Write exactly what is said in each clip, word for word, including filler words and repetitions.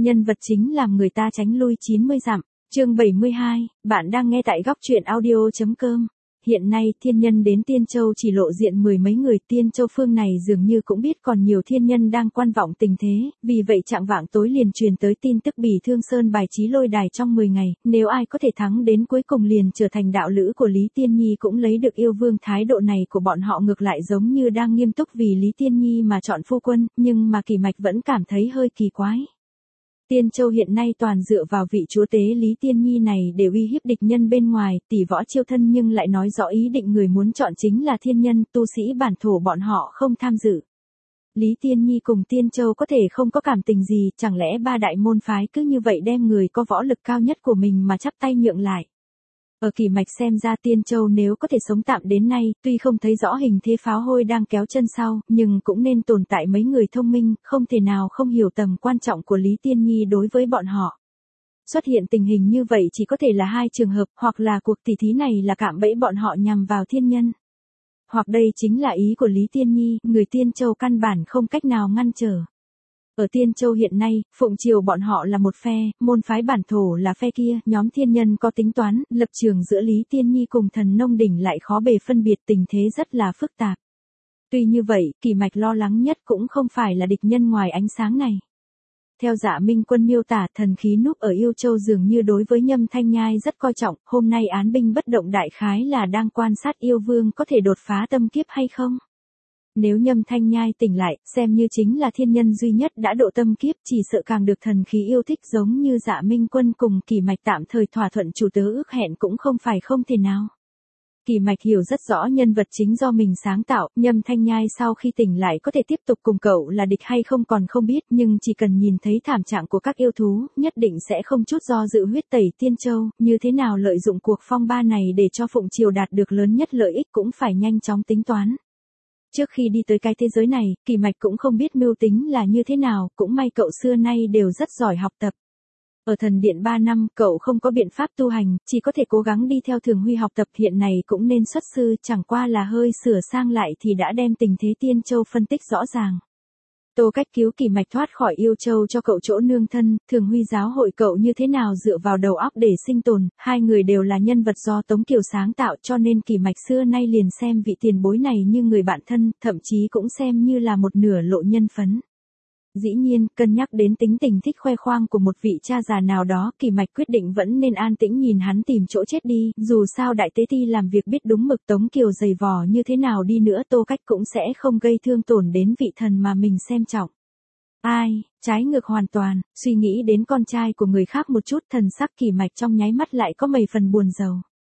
nhân vật chính làm người ta tránh lui chín mươi dặm. Chương bảy mươi hai, bạn đang nghe tại góc truyện audio chấm com. Hiện nay thiên nhân đến Tiên Châu chỉ lộ diện mười mấy người, Tiên Châu phương này dường như cũng biết còn nhiều thiên nhân đang quan vọng tình thế, vì vậy trạng vạng tối liền truyền tới tin tức Bỉ Thương Sơn bài trí lôi đài trong mười ngày, nếu ai có thể thắng đến cuối cùng liền trở thành đạo lữ của Lý Tiên Nhi cũng lấy được yêu vương. Thái độ này của bọn họ ngược lại giống như đang nghiêm túc vì Lý Tiên Nhi mà chọn phu quân, nhưng mà Kỳ Mạch vẫn cảm thấy hơi kỳ quái. Tiên Châu hiện nay toàn dựa vào vị chúa tế Lý Tiên Nhi này để uy hiếp địch nhân bên ngoài, tỷ võ chiêu thân nhưng lại nói rõ ý định người muốn chọn chính là thiên nhân, tu sĩ bản thổ bọn họ không tham dự. Lý Tiên Nhi cùng Tiên Châu có thể không có cảm tình gì, chẳng lẽ ba đại môn phái cứ như vậy đem người có võ lực cao nhất của mình mà chắp tay nhượng lại. Ở Kỳ Mạch xem ra Tiên Châu nếu có thể sống tạm đến nay, tuy không thấy rõ hình thế pháo hôi đang kéo chân sau, nhưng cũng nên tồn tại mấy người thông minh, không thể nào không hiểu tầm quan trọng của Lý Tiên Nhi đối với bọn họ. Xuất hiện tình hình như vậy chỉ có thể là hai trường hợp, hoặc là cuộc tỷ thí này là cạm bẫy bọn họ nhằm vào thiên nhân. Hoặc đây chính là ý của Lý Tiên Nhi, người Tiên Châu căn bản không cách nào ngăn trở. Ở Tiên Châu hiện nay, Phụng Triều bọn họ là một phe, môn phái bản thổ là phe kia, nhóm thiên nhân có tính toán, lập trường giữa Lý Tiên Nhi cùng Thần Nông Đỉnh lại khó bề phân biệt, tình thế rất là phức tạp. Tuy như vậy, Kỳ Mạch lo lắng nhất cũng không phải là địch nhân ngoài ánh sáng này. Theo Dạ Minh Quân miêu tả, thần khí núp ở Yêu Châu dường như đối với Nhâm Thanh Nhai rất coi trọng, hôm nay án binh bất động đại khái là đang quan sát yêu vương có thể đột phá tâm kiếp hay không. Nếu Nhâm Thanh Nhai tỉnh lại, xem như chính là thiên nhân duy nhất đã độ tâm kiếp, chỉ sợ càng được thần khí yêu thích, giống như Dạ Minh Quân cùng Kỳ Mạch tạm thời thỏa thuận chủ tớ ước hẹn cũng không phải không thể nào. Kỳ Mạch hiểu rất rõ nhân vật chính do mình sáng tạo, Nhâm Thanh Nhai sau khi tỉnh lại có thể tiếp tục cùng cậu là địch hay không còn không biết, nhưng chỉ cần nhìn thấy thảm trạng của các yêu thú, nhất định sẽ không chút do dự huyết tẩy Tiên Châu, như thế nào lợi dụng cuộc phong ba này để cho Phụng Triều đạt được lớn nhất lợi ích cũng phải nhanh chóng tính toán. Trước khi đi tới cái thế giới này, Kỳ Mạch cũng không biết mưu tính là như thế nào, cũng may cậu xưa nay đều rất giỏi học tập. Ở thần điện ba năm, cậu không có biện pháp tu hành, chỉ có thể cố gắng đi theo Thường Huy học tập, hiện này cũng nên xuất sư, chẳng qua là hơi sửa sang lại thì đã đem tình thế Tiên Châu phân tích rõ ràng. Tô Cách cứu Kỳ Mạch thoát khỏi Yêu Châu cho cậu chỗ nương thân, Thường Huy giáo hội cậu như thế nào dựa vào đầu óc để sinh tồn, hai người đều là nhân vật do Tống Kiều sáng tạo, cho nên Kỳ Mạch xưa nay liền xem vị tiền bối này như người bạn thân, thậm chí cũng xem như là một nửa lộ nhân phấn. Dĩ nhiên, cân nhắc đến tính tình thích khoe khoang của một vị cha già nào đó, Kỳ Mạch quyết định vẫn nên an tĩnh nhìn hắn tìm chỗ chết đi, dù sao đại tế ti làm việc biết đúng mực, Tống Kiều dày vò như thế nào đi nữa Tô Cách cũng sẽ không gây thương tổn đến vị thần mà mình xem trọng. Ai, trái ngược hoàn toàn, suy nghĩ đến con trai của người khác một chút, thần sắc Kỳ Mạch trong nháy mắt lại có mấy phần buồn rầu.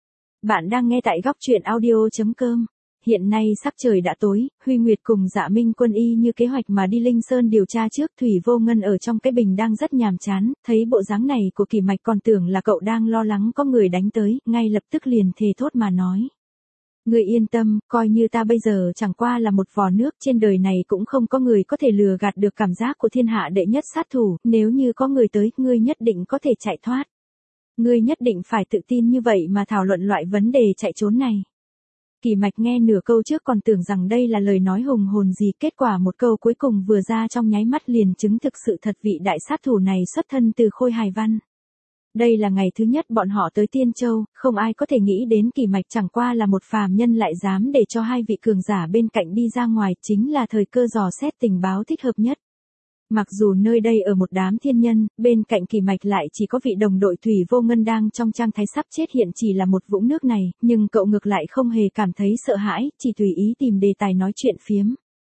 Bạn đang nghe tại góc truyện audio chấm com. Hiện nay sắc trời đã tối, Huy Nguyệt cùng Dạ Minh Quân y như kế hoạch mà đi Linh Sơn điều tra trước, Thủy Vô Ngân ở trong cái bình đang rất nhàm chán, thấy bộ dáng này của Kỳ Mạch còn tưởng là cậu đang lo lắng có người đánh tới, ngay lập tức liền thề thốt mà nói. Ngươi yên tâm, coi như ta bây giờ chẳng qua là một vò nước, trên đời này cũng không có người có thể lừa gạt được cảm giác của thiên hạ đệ nhất sát thủ, nếu như có người tới, ngươi nhất định có thể chạy thoát. Ngươi nhất định phải tự tin như vậy mà thảo luận loại vấn đề chạy trốn này. Kỳ Mạch nghe nửa câu trước còn tưởng rằng đây là lời nói hùng hồn gì, kết quả một câu cuối cùng vừa ra trong nháy mắt liền chứng thực sự thật, vị đại sát thủ này xuất thân từ Khôi Hài Văn. Đây là ngày thứ nhất bọn họ tới Tiên Châu, không ai có thể nghĩ đến Kỳ Mạch chẳng qua là một phàm nhân lại dám để cho hai vị cường giả bên cạnh đi ra ngoài, chính là thời cơ dò xét tình báo thích hợp nhất. Mặc dù nơi đây ở một đám thiên nhân, bên cạnh Kỳ Mạch lại chỉ có vị đồng đội Thủy Vô Ngân đang trong trạng thái sắp chết, hiện chỉ là một vũng nước này, nhưng cậu ngược lại không hề cảm thấy sợ hãi, chỉ tùy ý tìm đề tài nói chuyện phiếm.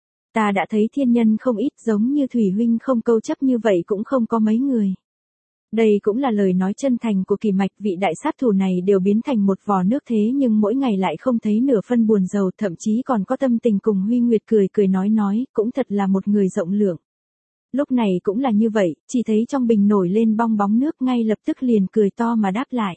Ta đã thấy thiên nhân không ít, giống như Thủy huynh không câu chấp như vậy cũng không có mấy người. Đây cũng là lời nói chân thành của Kỳ Mạch, vị đại sát thủ này đều biến thành một vò nước thế nhưng mỗi ngày lại không thấy nửa phân buồn rầu, thậm chí còn có tâm tình cùng Huy Nguyệt cười cười nói nói, cũng thật là một người rộng lượng. Lúc này cũng là như vậy, chỉ thấy trong bình nổi lên bong bóng nước, ngay lập tức liền cười to mà đáp lại.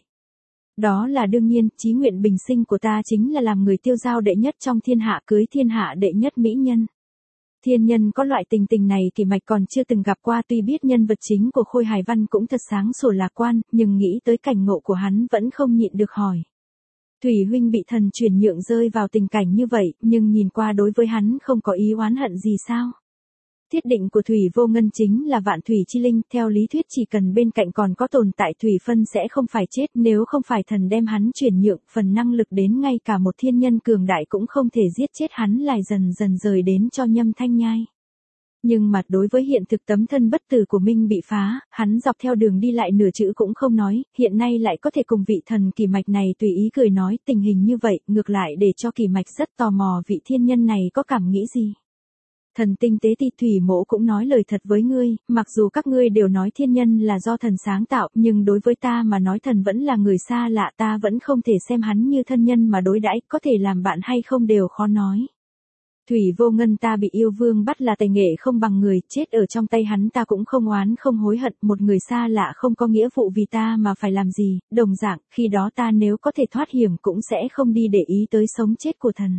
Đó là đương nhiên, chí nguyện bình sinh của ta chính là làm người tiêu giao đệ nhất trong thiên hạ, cưới thiên hạ đệ nhất mỹ nhân. Thiên nhân có loại tình tình này Kỳ Mạch còn chưa từng gặp qua, tuy biết nhân vật chính của Khôi Hài Văn cũng thật sáng sủa lạc quan, nhưng nghĩ tới cảnh ngộ của hắn vẫn không nhịn được hỏi. Thủy huynh bị thần chuyển nhượng rơi vào tình cảnh như vậy, nhưng nhìn qua đối với hắn không có ý oán hận gì sao? Thiết định của Thủy Vô Ngân chính là vạn thủy chi linh, theo lý thuyết chỉ cần bên cạnh còn có tồn tại thủy phân sẽ không phải chết, nếu không phải thần đem hắn chuyển nhượng phần năng lực đến ngay cả một thiên nhân cường đại cũng không thể giết chết hắn, lại dần dần rời đến cho Nhâm Thanh Nhai. Nhưng mà đối với hiện thực tấm thân bất tử của Minh bị phá, hắn dọc theo đường đi lại nửa chữ cũng không nói, hiện nay lại có thể cùng vị thần Kỳ Mạch này tùy ý cười nói tình hình như vậy, ngược lại để cho Kỳ Mạch rất tò mò vị thiên nhân này có cảm nghĩ gì. Thần tinh tế ti Thủy Mỗ cũng nói lời thật với ngươi, mặc dù các ngươi đều nói thiên nhân là do thần sáng tạo, nhưng đối với ta mà nói thần vẫn là người xa lạ, ta vẫn không thể xem hắn như thân nhân mà đối đãi, có thể làm bạn hay không đều khó nói. Thủy Vô Ngân ta bị yêu vương bắt là tài nghệ không bằng người, chết ở trong tay hắn ta cũng không oán không hối hận, một người xa lạ không có nghĩa vụ vì ta mà phải làm gì, đồng dạng, khi đó ta nếu có thể thoát hiểm cũng sẽ không đi để ý tới sống chết của thần.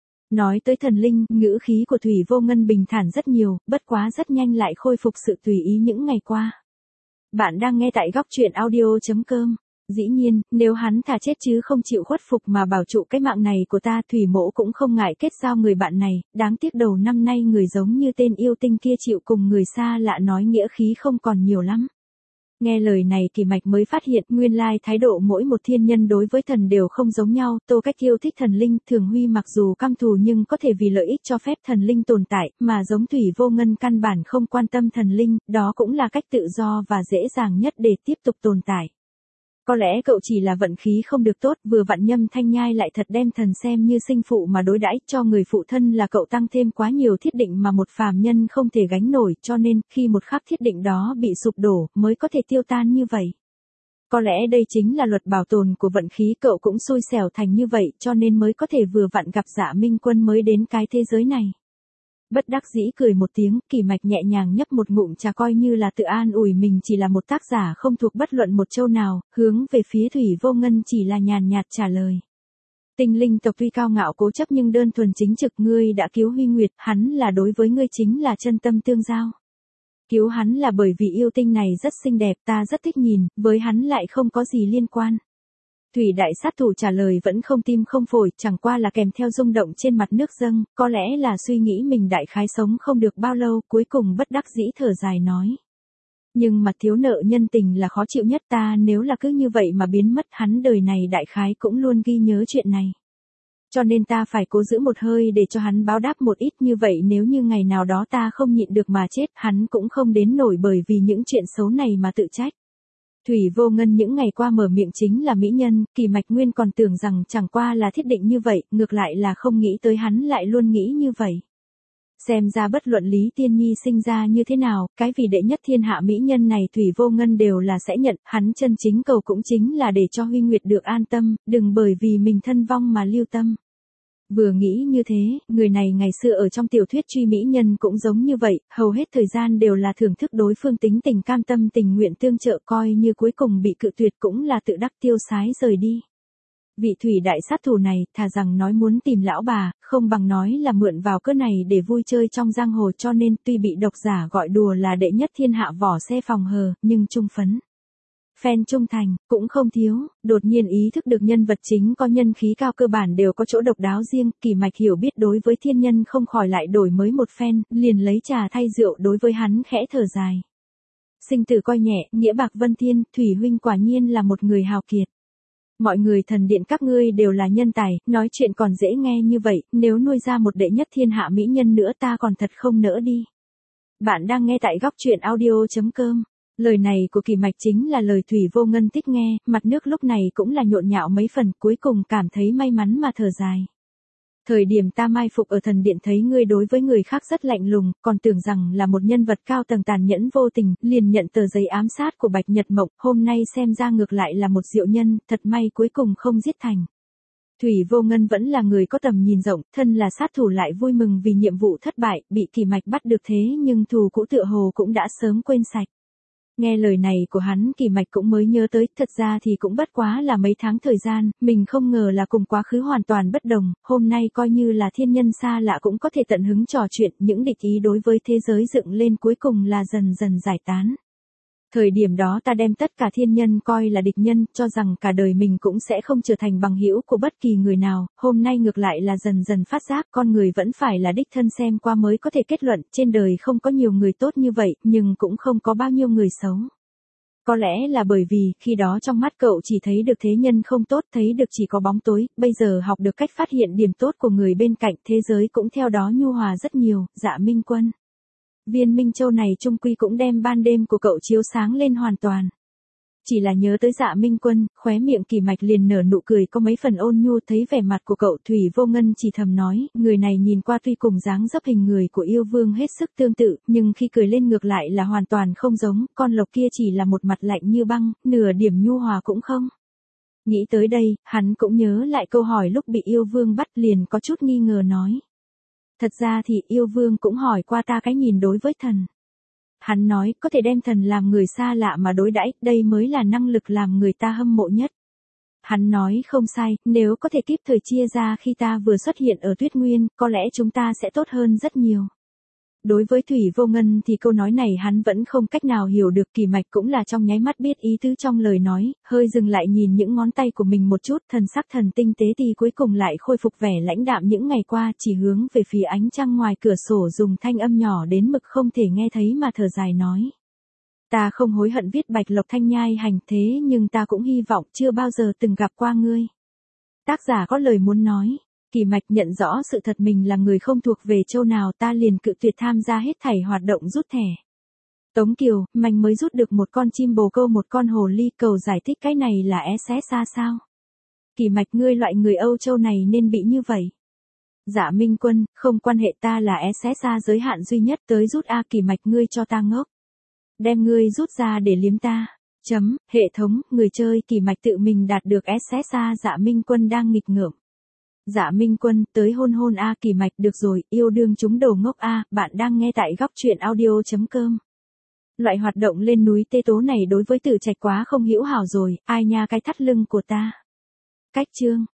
Nói tới thần linh, ngữ khí của Thủy Vô Ngân bình thản rất nhiều, bất quá rất nhanh lại khôi phục sự tùy ý những ngày qua. Bạn đang nghe tại góc truyện audio chấm com. Dĩ nhiên, nếu hắn thà chết chứ không chịu khuất phục mà bảo trụ cái mạng này của ta, Thủy Mỗ cũng không ngại kết giao người bạn này, đáng tiếc đầu năm nay người giống như tên yêu tinh kia chịu cùng người xa lạ nói nghĩa khí không còn nhiều lắm. Nghe lời này Kỳ Mạch mới phát hiện nguyên lai thái độ mỗi một thiên nhân đối với thần đều không giống nhau, Tô Cách yêu thích thần linh, Thường Huy mặc dù căm thù nhưng có thể vì lợi ích cho phép thần linh tồn tại, mà giống Thủy Vô Ngân căn bản không quan tâm thần linh, đó cũng là cách tự do và dễ dàng nhất để tiếp tục tồn tại. Có lẽ cậu chỉ là vận khí không được tốt, vừa vặn Nhâm Thanh Nhai lại thật đem thần xem như sinh phụ mà đối đãi, cho người phụ thân là cậu tăng thêm quá nhiều thiết định mà một phàm nhân không thể gánh nổi, cho nên khi một khắc thiết định đó bị sụp đổ mới có thể tiêu tan như vậy. Có lẽ đây chính là luật bảo tồn của vận khí, cậu cũng xui xẻo thành như vậy cho nên mới có thể vừa vặn gặp Dạ Minh Quân mới đến cái thế giới này. Bất đắc dĩ cười một tiếng, Kỳ Mạch nhẹ nhàng nhấp một ngụm trà coi như là tự an ủi mình chỉ là một tác giả không thuộc bất luận một châu nào, hướng về phía Thủy Vô Ngân chỉ là nhàn nhạt trả lời. Tinh linh tộc tuy cao ngạo cố chấp nhưng đơn thuần chính trực, ngươi đã cứu Huy Nguyệt, hắn là đối với ngươi chính là chân tâm tương giao. Cứu hắn là bởi vì yêu tinh này rất xinh đẹp, ta rất thích nhìn, với hắn lại không có gì liên quan. Thủy đại sát thủ trả lời vẫn không tim không phổi, chẳng qua là kèm theo rung động trên mặt nước dâng, có lẽ là suy nghĩ mình đại khái sống không được bao lâu, cuối cùng bất đắc dĩ thở dài nói. Nhưng mặt thiếu nợ nhân tình là khó chịu nhất, ta nếu là cứ như vậy mà biến mất, hắn đời này đại khái cũng luôn ghi nhớ chuyện này. Cho nên ta phải cố giữ một hơi để cho hắn báo đáp một ít, như vậy nếu như ngày nào đó ta không nhịn được mà chết, hắn cũng không đến nổi bởi vì những chuyện xấu này mà tự trách. Thủy Vô Ngân những ngày qua mở miệng chính là mỹ nhân, Kỳ Mạch nguyên còn tưởng rằng chẳng qua là thiết định như vậy, ngược lại là không nghĩ tới hắn lại luôn nghĩ như vậy. Xem ra bất luận Lý Tiên Nhi sinh ra như thế nào, cái vị đệ nhất thiên hạ mỹ nhân này Thủy Vô Ngân đều là sẽ nhận, hắn chân chính cầu cũng chính là để cho Huy Nguyệt được an tâm, đừng bởi vì mình thân vong mà lưu tâm. Vừa nghĩ như thế, người này ngày xưa ở trong tiểu thuyết truy mỹ nhân cũng giống như vậy, hầu hết thời gian đều là thưởng thức đối phương tính tình cam tâm tình nguyện tương trợ, coi như cuối cùng bị cự tuyệt cũng là tự đắc tiêu sái rời đi. Vị Thủy đại sát thủ này, thà rằng nói muốn tìm lão bà, không bằng nói là mượn vào cớ này để vui chơi trong giang hồ, cho nên tuy bị độc giả gọi đùa là đệ nhất thiên hạ vỏ xe phòng hờ, nhưng trung phấn. Fan trung thành, cũng không thiếu, đột nhiên ý thức được nhân vật chính có nhân khí cao cơ bản đều có chỗ độc đáo riêng, Kỳ Mạch hiểu biết đối với thiên nhân không khỏi lại đổi mới một phen, liền lấy trà thay rượu đối với hắn khẽ thở dài. Sinh tử coi nhẹ, nghĩa bạc vân thiên, Thủy huynh quả nhiên là một người hào kiệt. Mọi người thần điện các ngươi đều là nhân tài, nói chuyện còn dễ nghe như vậy, nếu nuôi ra một đệ nhất thiên hạ mỹ nhân nữa ta còn thật không nỡ đi. Bạn đang nghe tại góc truyện audio chấm com. Lời này của Kỳ Mạch chính là lời Thủy Vô Ngân thích nghe, mặt nước lúc này cũng là nhộn nhạo mấy phần, cuối cùng cảm thấy may mắn mà thở dài. Thời điểm ta mai phục ở thần điện thấy ngươi đối với người khác rất lạnh lùng, còn tưởng rằng là một nhân vật cao tầng tàn nhẫn vô tình, liền nhận tờ giấy ám sát của Bạch Nhật Mộng, hôm nay xem ra ngược lại là một diệu nhân, thật may cuối cùng không giết thành. Thủy Vô Ngân vẫn là người có tầm nhìn rộng, thân là sát thủ lại vui mừng vì nhiệm vụ thất bại, bị Kỳ Mạch bắt được thế nhưng thù cũ tựa hồ cũng đã sớm quên sạch. Nghe lời này của hắn Kỳ Mạch cũng mới nhớ tới, thật ra thì cũng bất quá là mấy tháng thời gian, mình không ngờ là cùng quá khứ hoàn toàn bất đồng, hôm nay coi như là thiên nhân xa lạ cũng có thể tận hứng trò chuyện, những địch ý đối với thế giới dựng lên cuối cùng là dần dần giải tán. Thời điểm đó ta đem tất cả thiên nhân coi là địch nhân, cho rằng cả đời mình cũng sẽ không trở thành bằng hữu của bất kỳ người nào, hôm nay ngược lại là dần dần phát giác con người vẫn phải là đích thân xem qua mới có thể kết luận, trên đời không có nhiều người tốt như vậy, nhưng cũng không có bao nhiêu người xấu. Có lẽ là bởi vì, khi đó trong mắt cậu chỉ thấy được thế nhân không tốt, thấy được chỉ có bóng tối, bây giờ học được cách phát hiện điểm tốt của người bên cạnh, thế giới cũng theo đó nhu hòa rất nhiều. Dạ Minh Quân. Viên Minh Châu này chung quy cũng đem ban đêm của cậu chiếu sáng lên hoàn toàn. Chỉ là nhớ tới Dạ Minh Quân, khóe miệng Kỳ Mạch liền nở nụ cười có mấy phần ôn nhu, thấy vẻ mặt của cậu Thủy Vô Ngân chỉ thầm nói, người này nhìn qua tuy cùng dáng dấp hình người của yêu vương hết sức tương tự, nhưng khi cười lên ngược lại là hoàn toàn không giống, con lộc kia chỉ là một mặt lạnh như băng, nửa điểm nhu hòa cũng không. Nghĩ tới đây, hắn cũng nhớ lại câu hỏi lúc bị yêu vương bắt, liền có chút nghi ngờ nói. Thật ra thì yêu vương cũng hỏi qua ta cái nhìn đối với thần. Hắn nói, có thể đem thần làm người xa lạ mà đối đãi, đây mới là năng lực làm người ta hâm mộ nhất. Hắn nói không sai, nếu có thể kíp thời chia ra khi ta vừa xuất hiện ở Tuyết Nguyên, có lẽ chúng ta sẽ tốt hơn rất nhiều. Đối với Thủy Vô Ngân thì câu nói này hắn vẫn không cách nào hiểu được, Kỳ Mạch cũng là trong nháy mắt biết ý tứ trong lời nói, hơi dừng lại nhìn những ngón tay của mình một chút, thần sắc thần tinh tế thì cuối cùng lại khôi phục vẻ lãnh đạm những ngày qua, chỉ hướng về phía ánh trăng ngoài cửa sổ dùng thanh âm nhỏ đến mực không thể nghe thấy mà thở dài nói. Ta không hối hận viết Bạch Lộc Thanh Nhai hành, thế nhưng ta cũng hy vọng chưa bao giờ từng gặp qua ngươi. Tác giả có lời muốn nói. Kỳ Mạch nhận rõ sự thật mình là người không thuộc về châu nào, ta liền cự tuyệt tham gia hết thảy hoạt động rút thẻ. Tống Kiều, mình mới rút được một con chim bồ câu một con hồ ly, cầu giải thích cái này là é xé xa sao? Kỳ Mạch, ngươi loại người Âu Châu này nên bị như vậy. Dạ Minh Quân, không quan hệ, ta là é xé xa giới hạn duy nhất, tới rút A. Kỳ Mạch, ngươi cho ta ngốc. Đem ngươi rút ra để liếm ta. Chấm, hệ thống, người chơi Kỳ Mạch tự mình đạt được é xé xa. Dạ Minh Quân đang nghịch ngợm. Dạ Minh Quân, tới hôn hôn A. Kỳ Mạch, được rồi, yêu đương chúng đầu ngốc A. Bạn đang nghe tại góc truyện audio chấm com. Loại hoạt động lên núi Tê Tố này đối với Tử Trạch quá không hữu hảo rồi, ai nha cái thắt lưng của ta. Cách chương.